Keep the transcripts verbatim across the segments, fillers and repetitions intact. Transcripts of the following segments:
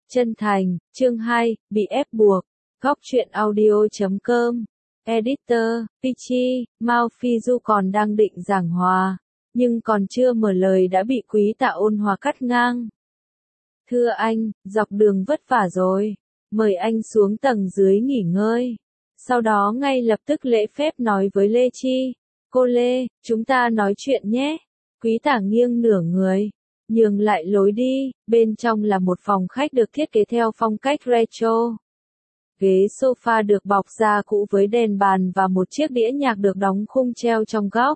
Chân thành, chương hai, bị ép buộc. Góc truyện audio chấm com. Editor, Pichi, Mao Phi Du còn đang định giảng hòa, nhưng còn chưa mở lời đã bị Quý Tả ôn hòa cắt ngang. Thưa anh, dọc đường vất vả rồi, mời anh xuống tầng dưới nghỉ ngơi. Sau đó ngay lập tức lễ phép nói với Lê Chi, cô Lê, chúng ta nói chuyện nhé. Quý Tả nghiêng nửa người, nhường lại lối đi, bên trong là một phòng khách được thiết kế theo phong cách retro. Ghế sofa được bọc da cũ với đèn bàn và một chiếc đĩa nhạc được đóng khung treo trong góc.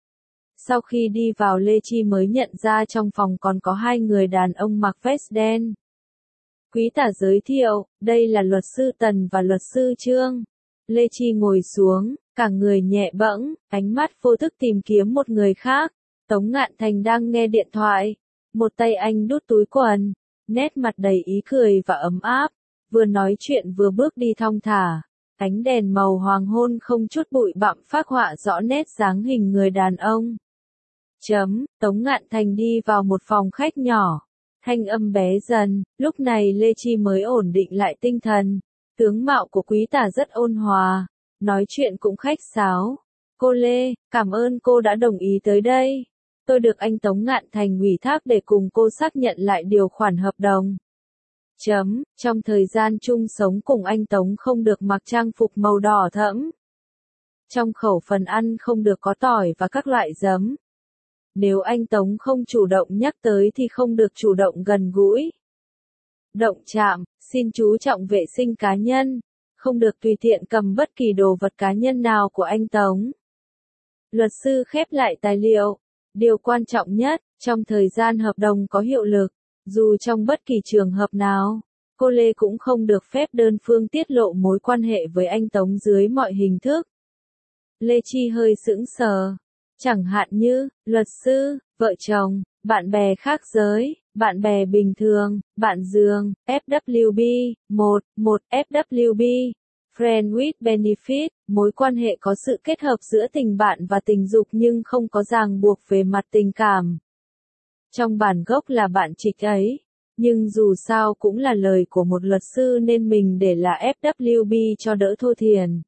Sau khi đi vào Lê Chi mới nhận ra trong phòng còn có hai người đàn ông mặc vest đen. Quý Tả giới thiệu, đây là luật sư Tần và luật sư Trương. Lê Chi ngồi xuống, cả người nhẹ bẫng, ánh mắt vô thức tìm kiếm một người khác. Tống Ngạn Thành đang nghe điện thoại. Một tay anh đút túi quần, nét mặt đầy ý cười và ấm áp. Vừa nói chuyện vừa bước đi thong thả. Ánh đèn màu hoàng hôn không chút bụi bặm phác họa rõ nét dáng hình người đàn ông. Chấm, Tống Ngạn Thành đi vào một phòng khách nhỏ. Thanh âm bé dần, lúc này Lê Chi mới ổn định lại tinh thần. Tướng mạo của Quý Tả rất ôn hòa, nói chuyện cũng khách sáo. Cô Lê, cảm ơn cô đã đồng ý tới đây. Tôi được anh Tống Ngạn Thành ủy thác để cùng cô xác nhận lại điều khoản hợp đồng. Chấm, trong thời gian chung sống cùng anh Tống không được mặc trang phục màu đỏ thẫm. Trong khẩu phần ăn không được có tỏi và các loại giấm. Nếu anh Tống không chủ động nhắc tới thì không được chủ động gần gũi. Động chạm, xin chú trọng vệ sinh cá nhân. Không được tùy tiện cầm bất kỳ đồ vật cá nhân nào của anh Tống. Luật sư khép lại tài liệu. Điều quan trọng nhất, trong thời gian hợp đồng có hiệu lực, dù trong bất kỳ trường hợp nào, cô Lê cũng không được phép đơn phương tiết lộ mối quan hệ với anh Tống dưới mọi hình thức. Lê Chi hơi sững sờ. Chẳng hạn như, luật sư, vợ chồng, bạn bè khác giới, bạn bè bình thường, bạn giường, ép vê bê, một, một ép vê bê, Friend with Benefit, mối quan hệ có sự kết hợp giữa tình bạn và tình dục nhưng không có ràng buộc về mặt tình cảm. Trong bản gốc là bạn trịch ấy, nhưng dù sao cũng là lời của một luật sư nên mình để là ép vê bê cho đỡ thô thiển.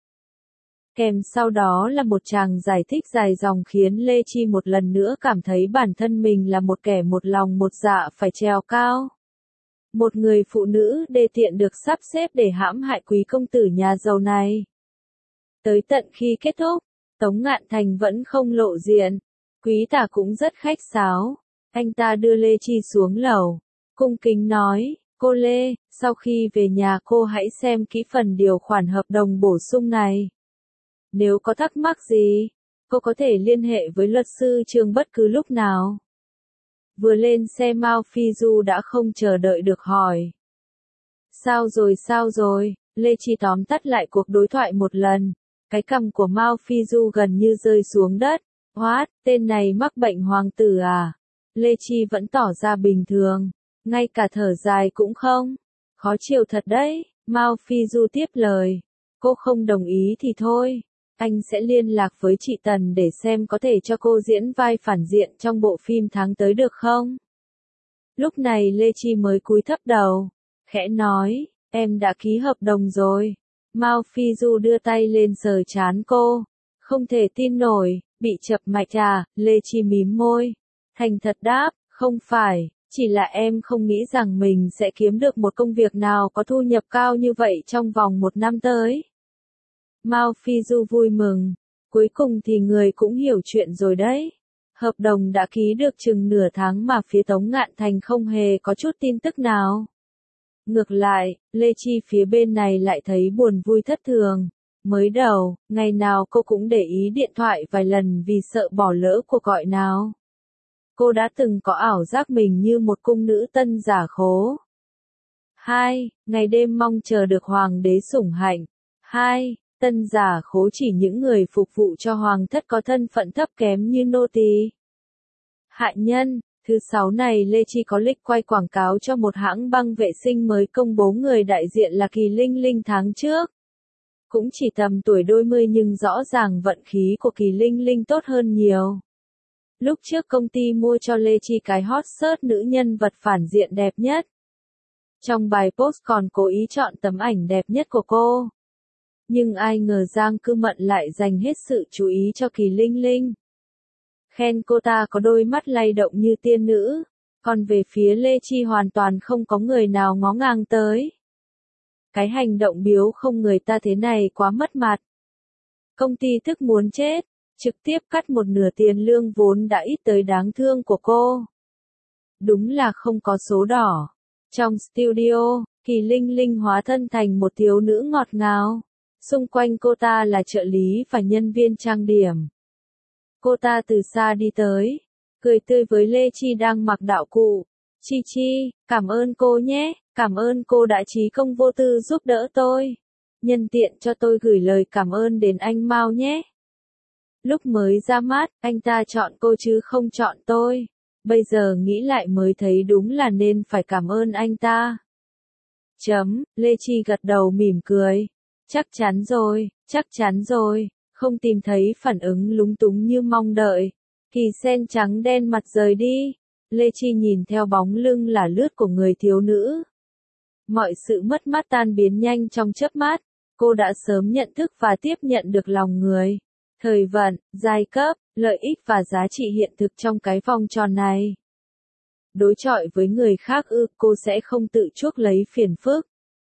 Kèm sau đó là một tràng giải thích dài dòng khiến Lê Chi một lần nữa cảm thấy bản thân mình là một kẻ một lòng một dạ phải trèo cao. Một người phụ nữ đê tiện được sắp xếp để hãm hại quý công tử nhà giàu này. Tới tận khi kết thúc, Tống Ngạn Thành vẫn không lộ diện. Quý Tả cũng rất khách sáo. Anh ta đưa Lê Chi xuống lầu. Cung kính nói, cô Lê, sau khi về nhà cô hãy xem kỹ phần điều khoản hợp đồng bổ sung này. Nếu có thắc mắc gì, cô có thể liên hệ với luật sư Trương bất cứ lúc nào. Vừa lên xe Mao Phi Du đã không chờ đợi được hỏi. Sao rồi sao rồi, Lê Chi tóm tắt lại cuộc đối thoại một lần. Cái cằm của Mao Phi Du gần như rơi xuống đất. What, tên này mắc bệnh hoàng tử à? Lê Chi vẫn tỏ ra bình thường. Ngay cả thở dài cũng không. Khó chịu thật đấy, Mao Phi Du tiếp lời. Cô không đồng ý thì thôi. Anh sẽ liên lạc với chị Tần để xem có thể cho cô diễn vai phản diện trong bộ phim tháng tới được không? Lúc này Lê Chi mới cúi thấp đầu, khẽ nói, em đã ký hợp đồng rồi. Mao Phi Du đưa tay lên sờ trán cô, không thể tin nổi, bị chập mạch à, Lê Chi mím môi, thành thật đáp, không phải, chỉ là em không nghĩ rằng mình sẽ kiếm được một công việc nào có thu nhập cao như vậy trong vòng một năm tới. Mao Phi Du vui mừng, cuối cùng thì người cũng hiểu chuyện rồi đấy. Hợp đồng đã ký được chừng nửa tháng mà phía Tống Ngạn Thành không hề có chút tin tức nào. Ngược lại, Lê Chi phía bên này lại thấy buồn vui thất thường. Mới đầu, ngày nào cô cũng để ý điện thoại vài lần vì sợ bỏ lỡ cuộc gọi nào. Cô đã từng có ảo giác mình như một cung nữ tân giả khố. Hai, ngày đêm mong chờ được hoàng đế sủng hạnh. Hai, tân giả khố chỉ những người phục vụ cho hoàng thất có thân phận thấp kém như nô tỳ. Hại nhân, thứ sáu này Lê Chi có lịch quay quảng cáo cho một hãng băng vệ sinh mới công bố người đại diện là Kỳ Linh Linh tháng trước. Cũng chỉ tầm tuổi đôi mươi nhưng rõ ràng vận khí của Kỳ Linh Linh tốt hơn nhiều. Lúc trước công ty mua cho Lê Chi cái hot search nữ nhân vật phản diện đẹp nhất. Trong bài post còn cố ý chọn tấm ảnh đẹp nhất của cô. Nhưng ai ngờ Giang Cư Mận lại dành hết sự chú ý cho Kỳ Linh Linh. Khen cô ta có đôi mắt lay động như tiên nữ, còn về phía Lê Chi hoàn toàn không có người nào ngó ngang tới. Cái hành động biếu không người ta thế này quá mất mặt. Công ty tức muốn chết, trực tiếp cắt một nửa tiền lương vốn đã ít tới đáng thương của cô. Đúng là không có số đỏ. Trong studio, Kỳ Linh Linh hóa thân thành một thiếu nữ ngọt ngào. Xung quanh cô ta là trợ lý và nhân viên trang điểm. Cô ta từ xa đi tới, cười tươi với Lê Chi đang mặc đạo cụ. Chi Chi, cảm ơn cô nhé, cảm ơn cô đã trí công vô tư giúp đỡ tôi. Nhân tiện cho tôi gửi lời cảm ơn đến anh Mao nhé. Lúc mới ra mắt, anh ta chọn cô chứ không chọn tôi. Bây giờ nghĩ lại mới thấy đúng là nên phải cảm ơn anh ta. Chấm, Lê Chi gật đầu mỉm cười. Chắc chắn rồi, chắc chắn rồi, không tìm thấy phản ứng lúng túng như mong đợi. Kỳ sen trắng đen mặt rời đi. Lê Chi nhìn theo bóng lưng lả lướt của người thiếu nữ. Mọi sự mất mát tan biến nhanh trong chớp mắt. Cô đã sớm nhận thức và tiếp nhận được lòng người. Thời vận, giai cấp, lợi ích và giá trị hiện thực trong cái vòng tròn này. Đối chọi với người khác ư, cô sẽ không tự chuốc lấy phiền phức.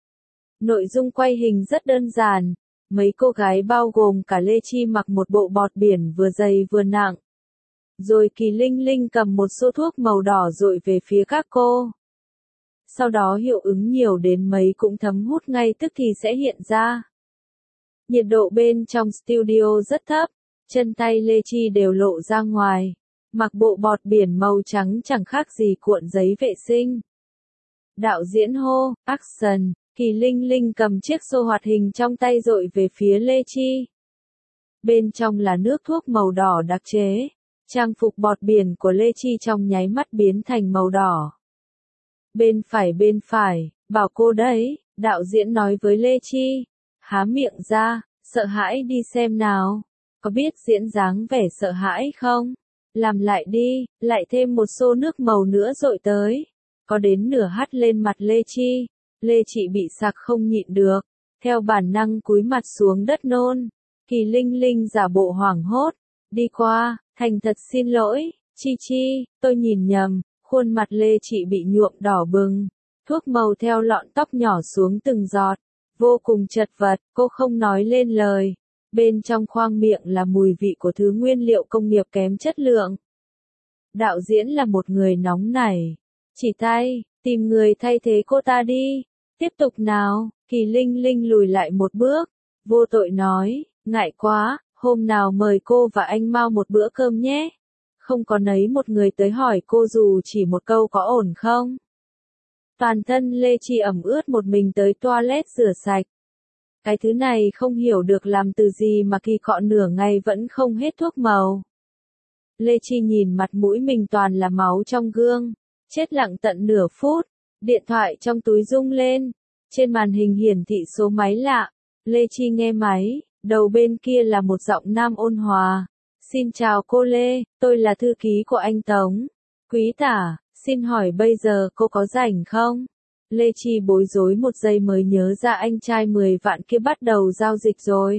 Nội dung quay hình rất đơn giản. Mấy cô gái bao gồm cả Lê Chi mặc một bộ bọt biển vừa dày vừa nặng. Rồi Kỳ Linh Linh cầm một xô thuốc màu đỏ dội về phía các cô. Sau đó hiệu ứng nhiều đến mấy cũng thấm hút ngay tức thì sẽ hiện ra. Nhiệt độ bên trong studio rất thấp, chân tay Lê Chi đều lộ ra ngoài. Mặc bộ bọt biển màu trắng chẳng khác gì cuộn giấy vệ sinh. Đạo diễn hô, action, Kỳ Linh Linh cầm chiếc xô hoạt hình trong tay dội về phía Lê Chi. Bên trong là nước thuốc màu đỏ đặc chế. Trang phục bọt biển của Lê Chi trong nháy mắt biến thành màu đỏ. Bên phải bên phải, bảo cô đấy, đạo diễn nói với Lê Chi. Há miệng ra, sợ hãi đi xem nào. Có biết diễn dáng vẻ sợ hãi không? Làm lại đi, lại thêm một xô nước màu nữa dội tới. Có đến nửa hắt lên mặt Lê Chi. Lê Chị bị sặc không nhịn được. Theo bản năng cúi mặt xuống đất nôn. Kỳ Linh Linh giả bộ hoảng hốt. Đi qua, thành thật xin lỗi, Chi Chi, tôi nhìn nhầm. Khuôn mặt Lê Chị bị nhuộm đỏ bừng. Thuốc màu theo lọn tóc nhỏ xuống từng giọt. Vô cùng chật vật, cô không nói lên lời. Bên trong khoang miệng là mùi vị của thứ nguyên liệu công nghiệp kém chất lượng. Đạo diễn là một người nóng nảy. Chỉ tay, tìm người thay thế cô ta đi. Tiếp tục nào, Kỳ Linh Linh lùi lại một bước. Vô tội nói, ngại quá, hôm nào mời cô và anh Mao một bữa cơm nhé. Không có nấy một người tới hỏi cô dù chỉ một câu có ổn không. Toàn thân Lê Chi ẩm ướt một mình tới toilet rửa sạch. Cái thứ này không hiểu được làm từ gì mà kỳ cọ nửa ngày vẫn không hết thuốc màu. Lê Chi nhìn mặt mũi mình toàn là máu trong gương. Chết lặng tận nửa phút. Điện thoại trong túi rung lên. Trên màn hình hiển thị số máy lạ. Lê Chi nghe máy. Đầu bên kia là một giọng nam ôn hòa. Xin chào cô Lê, tôi là thư ký của anh Tống. Quý tả, xin hỏi bây giờ cô có rảnh không? Lê Chi bối rối một giây mới nhớ ra anh trai mười vạn kia bắt đầu giao dịch rồi.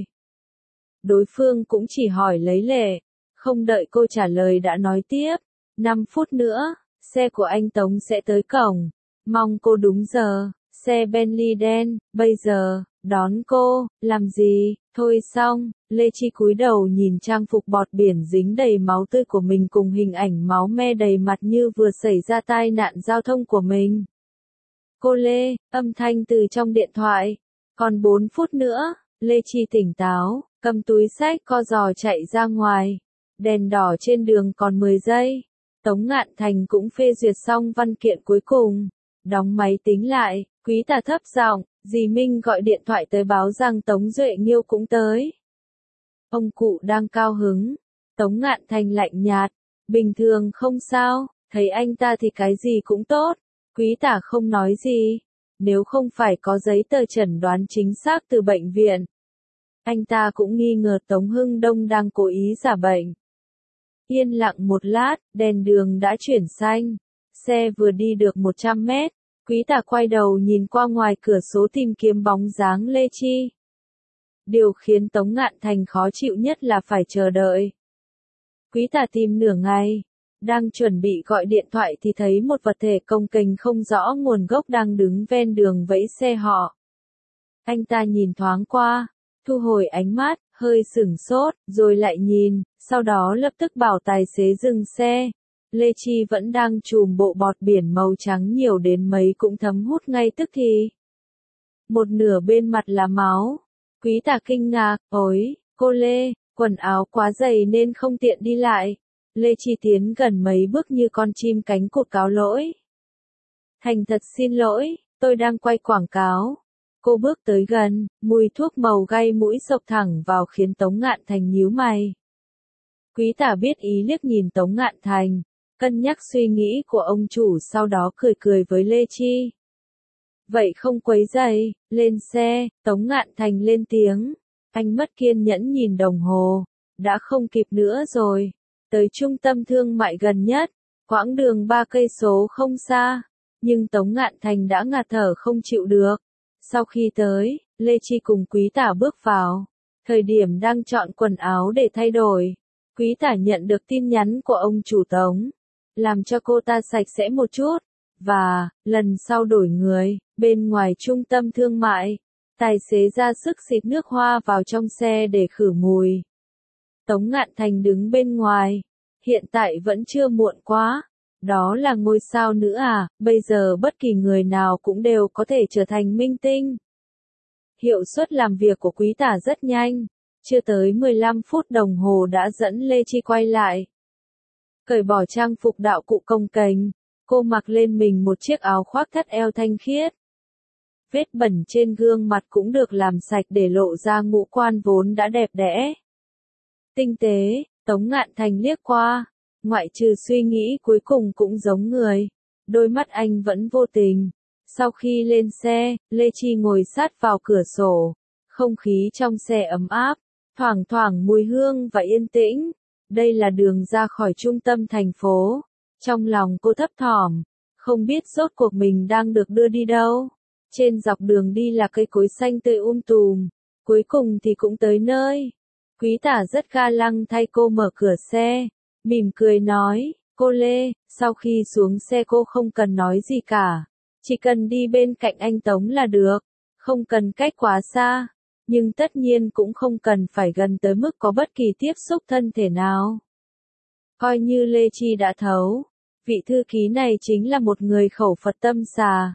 Đối phương cũng chỉ hỏi lấy lệ. Không đợi cô trả lời đã nói tiếp. năm phút nữa, xe của anh Tống sẽ tới cổng. Mong cô đúng giờ. Xe Bentley đen, bây giờ, đón cô, làm gì, thôi xong, Lê Chi cúi đầu nhìn trang phục bọt biển dính đầy máu tươi của mình cùng hình ảnh máu me đầy mặt như vừa xảy ra tai nạn giao thông của mình. Cô Lê, âm thanh từ trong điện thoại, còn bốn phút nữa, Lê Chi tỉnh táo, cầm túi xách co giò chạy ra ngoài, đèn đỏ trên đường còn mười giây, Tống Ngạn Thành cũng phê duyệt xong văn kiện cuối cùng, đóng máy tính lại. Quý tả thấp giọng, dì Minh gọi điện thoại tới báo rằng Tống Duệ Nghiêu cũng tới. Ông cụ đang cao hứng. Tống Ngạn Thành lạnh nhạt. Bình thường không sao, thấy anh ta thì cái gì cũng tốt. Quý tả không nói gì. Nếu không phải có giấy tờ chẩn đoán chính xác từ bệnh viện. Anh ta cũng nghi ngờ Tống Hưng Đông đang cố ý giả bệnh. Yên lặng một lát, đèn đường đã chuyển xanh. Xe vừa đi được một trăm mét. Quý tả quay đầu nhìn qua ngoài cửa sổ tìm kiếm bóng dáng Lê Chi. Điều khiến Tống Ngạn Thành khó chịu nhất là phải chờ đợi. Quý tả tìm nửa ngày, đang chuẩn bị gọi điện thoại thì thấy một vật thể cồng kềnh không rõ nguồn gốc đang đứng ven đường vẫy xe họ. Anh ta nhìn thoáng qua, thu hồi ánh mắt, hơi sửng sốt, rồi lại nhìn, sau đó lập tức bảo tài xế dừng xe. Lê Chi vẫn đang trùm bộ bọt biển màu trắng nhiều đến mấy cũng thấm hút ngay tức thì. Một nửa bên mặt là máu. Quý tả kinh ngạc, ôi, cô Lê, quần áo quá dày nên không tiện đi lại. Lê Chi tiến gần mấy bước như con chim cánh cụt cáo lỗi. Thành thật xin lỗi, tôi đang quay quảng cáo. Cô bước tới gần, mùi thuốc màu gây mũi xộc thẳng vào khiến Tống Ngạn Thành nhíu mày. Quý tả biết ý liếc nhìn Tống Ngạn Thành, cân nhắc suy nghĩ của ông chủ sau đó cười cười với Lê Chi. Vậy không quấy rầy, lên xe, Tống Ngạn Thành lên tiếng. Anh mất kiên nhẫn nhìn đồng hồ, đã không kịp nữa rồi. Tới trung tâm thương mại gần nhất, quãng đường ba cây số không xa, nhưng Tống Ngạn Thành đã ngạt thở không chịu được. Sau khi tới, Lê Chi cùng quý tả bước vào, thời điểm đang chọn quần áo để thay đổi. Quý tả nhận được tin nhắn của ông chủ Tống, làm cho cô ta sạch sẽ một chút, và, lần sau đổi người, bên ngoài trung tâm thương mại, tài xế ra sức xịt nước hoa vào trong xe để khử mùi. Tống Ngạn Thành đứng bên ngoài, hiện tại vẫn chưa muộn quá, đó là ngôi sao nữ à, bây giờ bất kỳ người nào cũng đều có thể trở thành minh tinh. Hiệu suất làm việc của quý tả rất nhanh, chưa tới mười lăm phút đồng hồ đã dẫn Lê Chi quay lại. Cởi bỏ trang phục đạo cụ cồng kềnh, cô mặc lên mình một chiếc áo khoác thắt eo thanh khiết. Vết bẩn trên gương mặt cũng được làm sạch để lộ ra ngũ quan vốn đã đẹp đẽ. Tinh tế, Tống Ngạn Thành liếc qua, ngoại trừ suy nghĩ cuối cùng cũng giống người. Đôi mắt anh vẫn vô tình. Sau khi lên xe, Lê Chi ngồi sát vào cửa sổ. Không khí trong xe ấm áp, thoảng thoảng mùi hương và yên tĩnh. Đây là đường ra khỏi trung tâm thành phố. Trong lòng cô thấp thỏm, không biết rốt cuộc mình đang được đưa đi đâu. Trên dọc đường đi là cây cối xanh tươi um tùm, cuối cùng thì cũng tới nơi. Quý tả rất ga lăng thay cô mở cửa xe, mỉm cười nói, cô Lê, sau khi xuống xe cô không cần nói gì cả, chỉ cần đi bên cạnh anh Tống là được, không cần cách quá xa, nhưng tất nhiên cũng không cần phải gần tới mức có bất kỳ tiếp xúc thân thể nào. Coi như Lê Chi đã thấu, vị thư ký này chính là một người khẩu Phật tâm xà.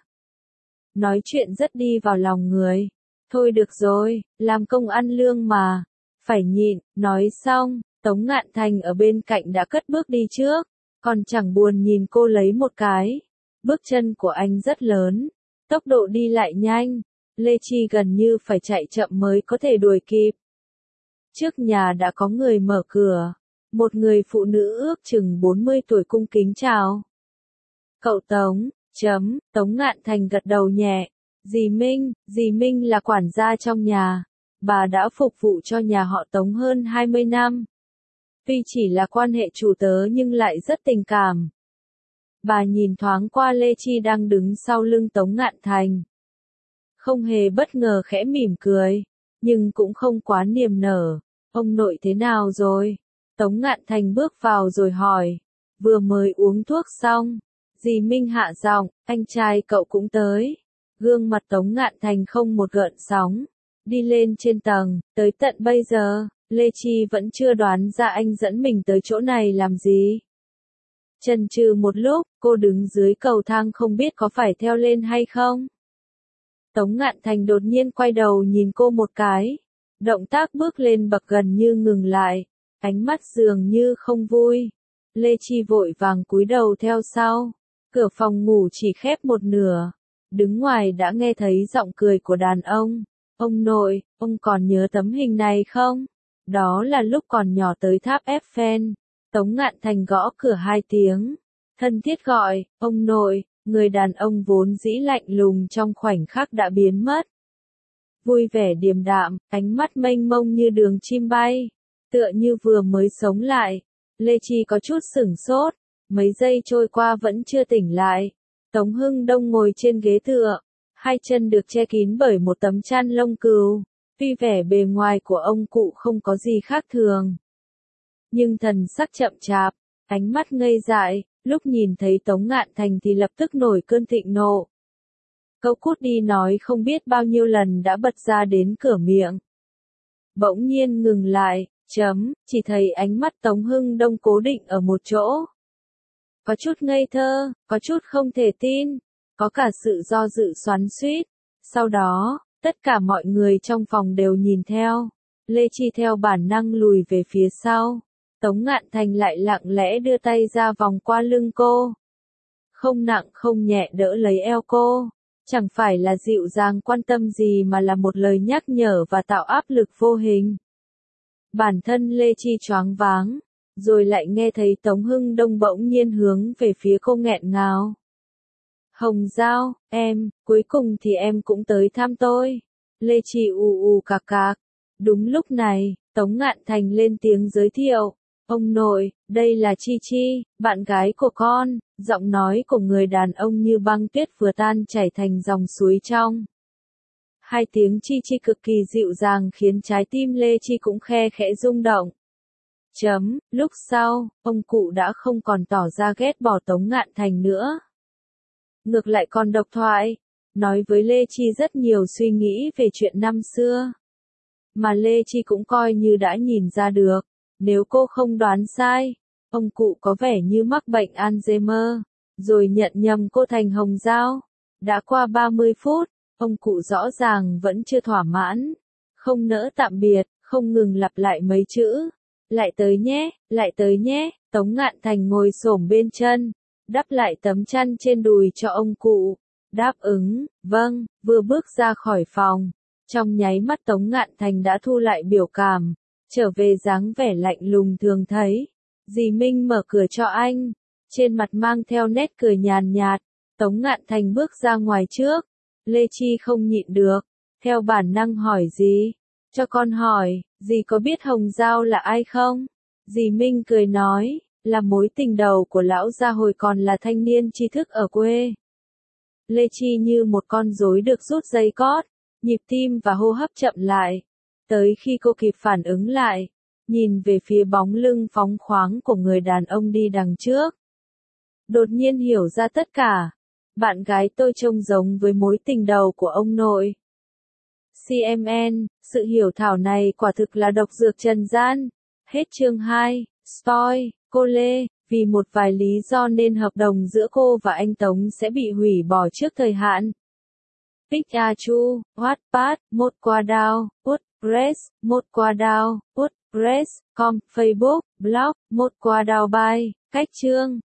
Nói chuyện rất đi vào lòng người. Thôi được rồi, làm công ăn lương mà. Phải nhịn, nói xong, Tống Ngạn Thành ở bên cạnh đã cất bước đi trước, còn chẳng buồn nhìn cô lấy một cái. Bước chân của anh rất lớn, tốc độ đi lại nhanh, Lê Chi gần như phải chạy chậm mới có thể đuổi kịp. Trước nhà đã có người mở cửa, một người phụ nữ ước chừng bốn mươi tuổi cung kính chào. Cậu Tống, chấm, Tống Ngạn Thành gật đầu nhẹ. Dì Minh, dì Minh là quản gia trong nhà. Bà đã phục vụ cho nhà họ Tống hơn hai mươi năm. Tuy chỉ là quan hệ chủ tớ nhưng lại rất tình cảm. Bà nhìn thoáng qua Lê Chi đang đứng sau lưng Tống Ngạn Thành. Không hề bất ngờ khẽ mỉm cười, nhưng cũng không quá niềm nở. Ông nội thế nào rồi? Tống Ngạn Thành bước vào rồi hỏi. Vừa mới uống thuốc xong. Dì Minh hạ giọng, anh trai cậu cũng tới. Gương mặt Tống Ngạn Thành không một gợn sóng. Đi lên trên tầng, tới tận bây giờ, Lê Chi vẫn chưa đoán ra anh dẫn mình tới chỗ này làm gì. Chần chừ một lúc, cô đứng dưới cầu thang không biết có phải theo lên hay không. Tống Ngạn Thành đột nhiên quay đầu nhìn cô một cái. Động tác bước lên bậc gần như ngừng lại, ánh mắt dường như không vui. Lê Chi vội vàng cúi đầu theo sau. Cửa phòng ngủ chỉ khép một nửa. Đứng ngoài đã nghe thấy giọng cười của đàn ông. Ông nội, ông còn nhớ tấm hình này không? Đó là lúc còn nhỏ tới tháp Eiffel. Tống Ngạn Thành gõ cửa hai tiếng. Thân thiết gọi, ông nội, người đàn ông vốn dĩ lạnh lùng trong khoảnh khắc đã biến mất. Vui vẻ điềm đạm, ánh mắt mênh mông như đường chim bay. Tựa như vừa mới sống lại. Lê Chi có chút sửng sốt. Mấy giây trôi qua vẫn chưa tỉnh lại. Tống Hưng Đông ngồi trên ghế tựa, hai chân được che kín bởi một tấm chăn lông cừu. Tuy vẻ bề ngoài của ông cụ không có gì khác thường, nhưng thần sắc chậm chạp, ánh mắt ngây dại, lúc nhìn thấy Tống Ngạn Thành thì lập tức nổi cơn thịnh nộ. Câu cút đi nói không biết bao nhiêu lần đã bật ra đến cửa miệng. Bỗng nhiên ngừng lại, chấm, chỉ thấy ánh mắt Tống Hưng Đông cố định ở một chỗ. Có chút ngây thơ, có chút không thể tin, có cả sự do dự xoắn xuýt. Sau đó, tất cả mọi người trong phòng đều nhìn theo. Lê Chi theo bản năng lùi về phía sau. Tống Ngạn Thành lại lặng lẽ đưa tay ra vòng qua lưng cô. Không nặng không nhẹ đỡ lấy eo cô. Chẳng phải là dịu dàng quan tâm gì mà là một lời nhắc nhở và tạo áp lực vô hình. Bản thân Lê Chi choáng váng, rồi lại nghe thấy Tống Hưng Đông bỗng nhiên hướng về phía cô nghẹn ngào. Hồng Giao, em, cuối cùng thì em cũng tới thăm tôi. Lê Chi ù ù cạc cạc. Đúng lúc này, Tống Ngạn Thành lên tiếng giới thiệu. Ông nội, đây là Chi Chi, bạn gái của con. Giọng nói của người đàn ông như băng tuyết vừa tan chảy thành dòng suối trong. Hai tiếng Chi Chi cực kỳ dịu dàng khiến trái tim Lê Chi cũng khe khẽ rung động. Chấm, lúc sau, ông cụ đã không còn tỏ ra ghét bỏ Tống Ngạn Thành nữa. Ngược lại còn độc thoại, nói với Lê Chi rất nhiều suy nghĩ về chuyện năm xưa. Mà Lê Chi cũng coi như đã nhìn ra được, nếu cô không đoán sai, ông cụ có vẻ như mắc bệnh Alzheimer, rồi nhận nhầm cô thành Hồng Giao. Đã qua ba mươi phút, ông cụ rõ ràng vẫn chưa thỏa mãn, không nỡ tạm biệt, không ngừng lặp lại mấy chữ. Lại tới nhé, lại tới nhé. Tống Ngạn Thành ngồi xổm bên chân, đắp lại tấm chăn trên đùi cho ông cụ. Đáp ứng, vâng, vừa bước ra khỏi phòng. Trong nháy mắt Tống Ngạn Thành đã thu lại biểu cảm, trở về dáng vẻ lạnh lùng thường thấy. Dì Minh mở cửa cho anh, trên mặt mang theo nét cười nhàn nhạt. Tống Ngạn Thành bước ra ngoài trước. Lê Chi không nhịn được, theo bản năng hỏi dì. Cho con hỏi, dì có biết Hồng Giao là ai không? Dì Minh cười nói, là mối tình đầu của lão gia hồi còn là thanh niên tri thức ở quê. Lê Chi như một con rối được rút dây cót, nhịp tim và hô hấp chậm lại. Tới khi cô kịp phản ứng lại, nhìn về phía bóng lưng phóng khoáng của người đàn ông đi đằng trước. Đột nhiên hiểu ra tất cả. Bạn gái tôi trông giống với mối tình đầu của ông nội. xê em en, sự hiểu thảo này quả thực là độc dược trần gian. Hết chương hai, spoil, cô Lê, vì một vài lý do nên hợp đồng giữa cô và anh Tống sẽ bị hủy bỏ trước thời hạn. Pikachu, Wattpad, một qua đao, WordPress, một qua đao, WordPress, com, Facebook, blog, một qua đao bài, cách chương.